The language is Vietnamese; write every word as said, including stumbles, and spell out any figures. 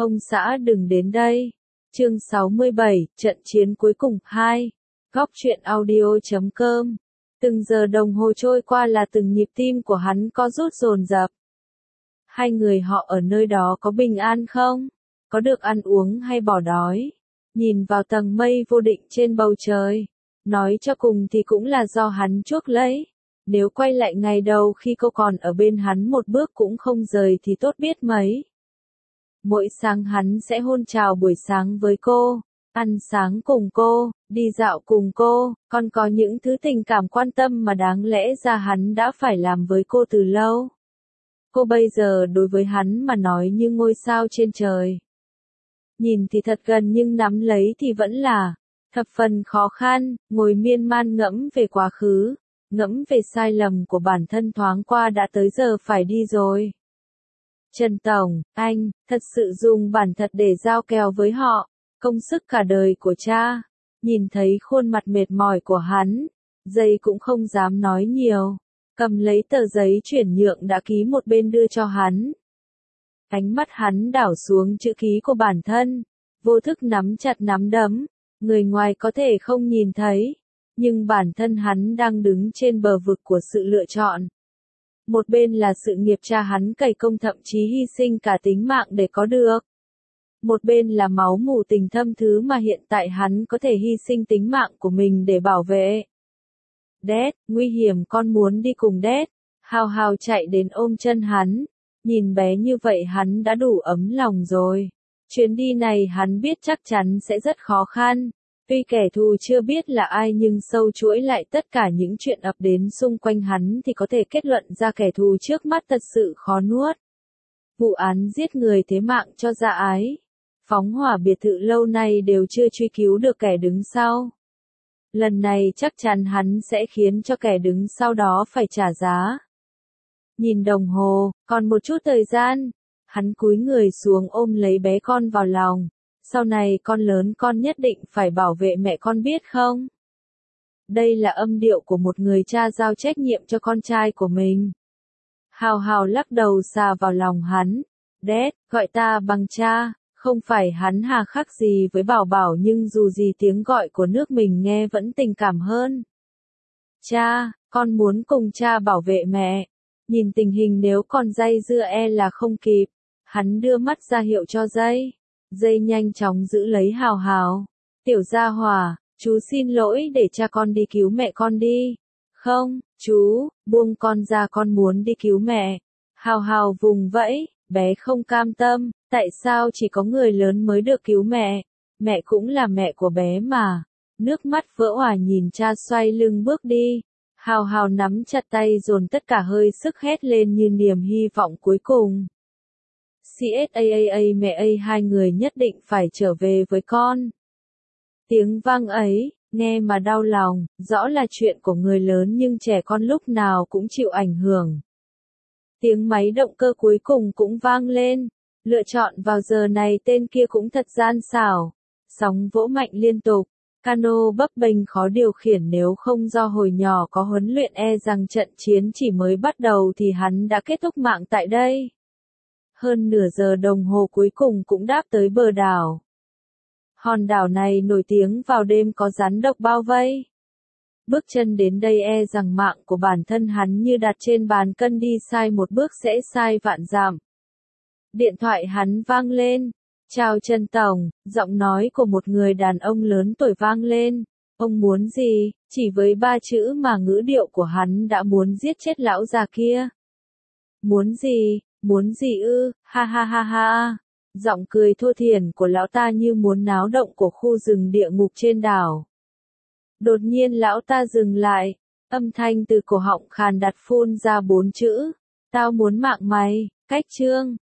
Ông xã đừng đến đây. Chương sáu mươi bảy, trận chiến cuối cùng hai. Góc truyện audio chấm com. Từng giờ đồng hồ trôi qua là từng nhịp tim của hắn co rút dồn dập. Hai người họ ở nơi đó có bình an không? Có được ăn uống hay bỏ đói? Nhìn vào tầng mây vô định trên bầu trời. Nói cho cùng thì cũng là do hắn chuốc lấy. Nếu quay lại ngày đầu khi cô còn ở bên hắn một bước cũng không rời thì tốt biết mấy. Mỗi sáng hắn sẽ hôn chào buổi sáng với cô, ăn sáng cùng cô, đi dạo cùng cô, còn có những thứ tình cảm quan tâm mà đáng lẽ ra hắn đã phải làm với cô từ lâu. Cô bây giờ đối với hắn mà nói như ngôi sao trên trời. Nhìn thì thật gần nhưng nắm lấy thì vẫn là thập phần khó khăn, ngồi miên man ngẫm về quá khứ, ngẫm về sai lầm của bản thân thoáng qua đã tới giờ phải đi rồi. Trần Tổng, anh, thật sự dùng bản thật để giao kèo với họ, công sức cả đời của cha. Nhìn thấy khuôn mặt mệt mỏi của hắn, giây cũng không dám nói nhiều, cầm lấy tờ giấy chuyển nhượng đã ký một bên đưa cho hắn. Ánh mắt hắn đảo xuống chữ ký của bản thân, vô thức nắm chặt nắm đấm, người ngoài có thể không nhìn thấy, nhưng bản thân hắn đang đứng trên bờ vực của sự lựa chọn. Một bên là sự nghiệp cha hắn cày công thậm chí hy sinh cả tính mạng để có được. Một bên là máu mủ tình thâm thứ mà hiện tại hắn có thể hy sinh tính mạng của mình để bảo vệ. Dad, nguy hiểm con muốn đi cùng Dad. Hào hào chạy đến ôm chân hắn. Nhìn bé như vậy hắn đã đủ ấm lòng rồi. Chuyến đi này hắn biết chắc chắn sẽ rất khó khăn. Tuy kẻ thù chưa biết là ai nhưng sâu chuỗi lại tất cả những chuyện ập đến xung quanh hắn thì có thể kết luận ra kẻ thù trước mắt thật sự khó nuốt. Vụ án giết người thế mạng cho dạ ái. Phóng hỏa biệt thự lâu nay đều chưa truy cứu được kẻ đứng sau. Lần này chắc chắn hắn sẽ khiến cho kẻ đứng sau đó phải trả giá. Nhìn đồng hồ, còn một chút thời gian. Hắn cúi người xuống ôm lấy bé con vào lòng. Sau này con lớn con nhất định phải bảo vệ mẹ con biết không? Đây là âm điệu của một người cha giao trách nhiệm cho con trai của mình. Hào hào lắc đầu xà vào lòng hắn. Dad, gọi ta bằng cha, không phải hắn hà khắc gì với Bảo Bảo nhưng dù gì tiếng gọi của nước mình nghe vẫn tình cảm hơn. Cha, con muốn cùng cha bảo vệ mẹ. Nhìn tình hình nếu còn dây dưa e là không kịp. Hắn đưa mắt ra hiệu cho dây. Dây nhanh chóng giữ lấy hào hào. Tiểu gia hòa, chú xin lỗi để cha con đi cứu mẹ con đi. Không, chú, buông con ra con muốn đi cứu mẹ. Hào hào vùng vẫy, bé không cam tâm, tại sao chỉ có người lớn mới được cứu mẹ? Mẹ cũng là mẹ của bé mà. Nước mắt vỡ òa nhìn cha xoay lưng bước đi. Hào hào nắm chặt tay dồn tất cả hơi sức hét lên như niềm hy vọng cuối cùng. Xaa mẹ ơi hai người nhất định phải trở về với con. Tiếng vang ấy, nghe mà đau lòng, rõ là chuyện của người lớn nhưng trẻ con lúc nào cũng chịu ảnh hưởng. Tiếng máy động cơ cuối cùng cũng vang lên, lựa chọn vào giờ này tên kia cũng thật gian xảo. Sóng vỗ mạnh liên tục, cano bấp bênh khó điều khiển nếu không do hồi nhỏ có huấn luyện e rằng trận chiến chỉ mới bắt đầu thì hắn đã kết thúc mạng tại đây. Hơn nửa giờ đồng hồ cuối cùng cũng đáp tới bờ đảo. Hòn đảo này nổi tiếng vào đêm có rắn độc bao vây. Bước chân đến đây e rằng mạng của bản thân hắn như đặt trên bàn cân đi sai một bước sẽ sai vạn dặm. Điện thoại hắn vang lên. Chào Trần Tổng, giọng nói của một người đàn ông lớn tuổi vang lên. Ông muốn gì? Chỉ với ba chữ mà ngữ điệu của hắn đã muốn giết chết lão già kia. Muốn gì? Muốn gì ư, ha ha ha ha. Giọng cười thô thiển của lão ta như muốn náo động của khu rừng địa ngục trên đảo. Đột nhiên lão ta dừng lại, âm thanh từ cổ họng khàn đặc phun ra bốn chữ. Tao muốn mạng mày, cách chương.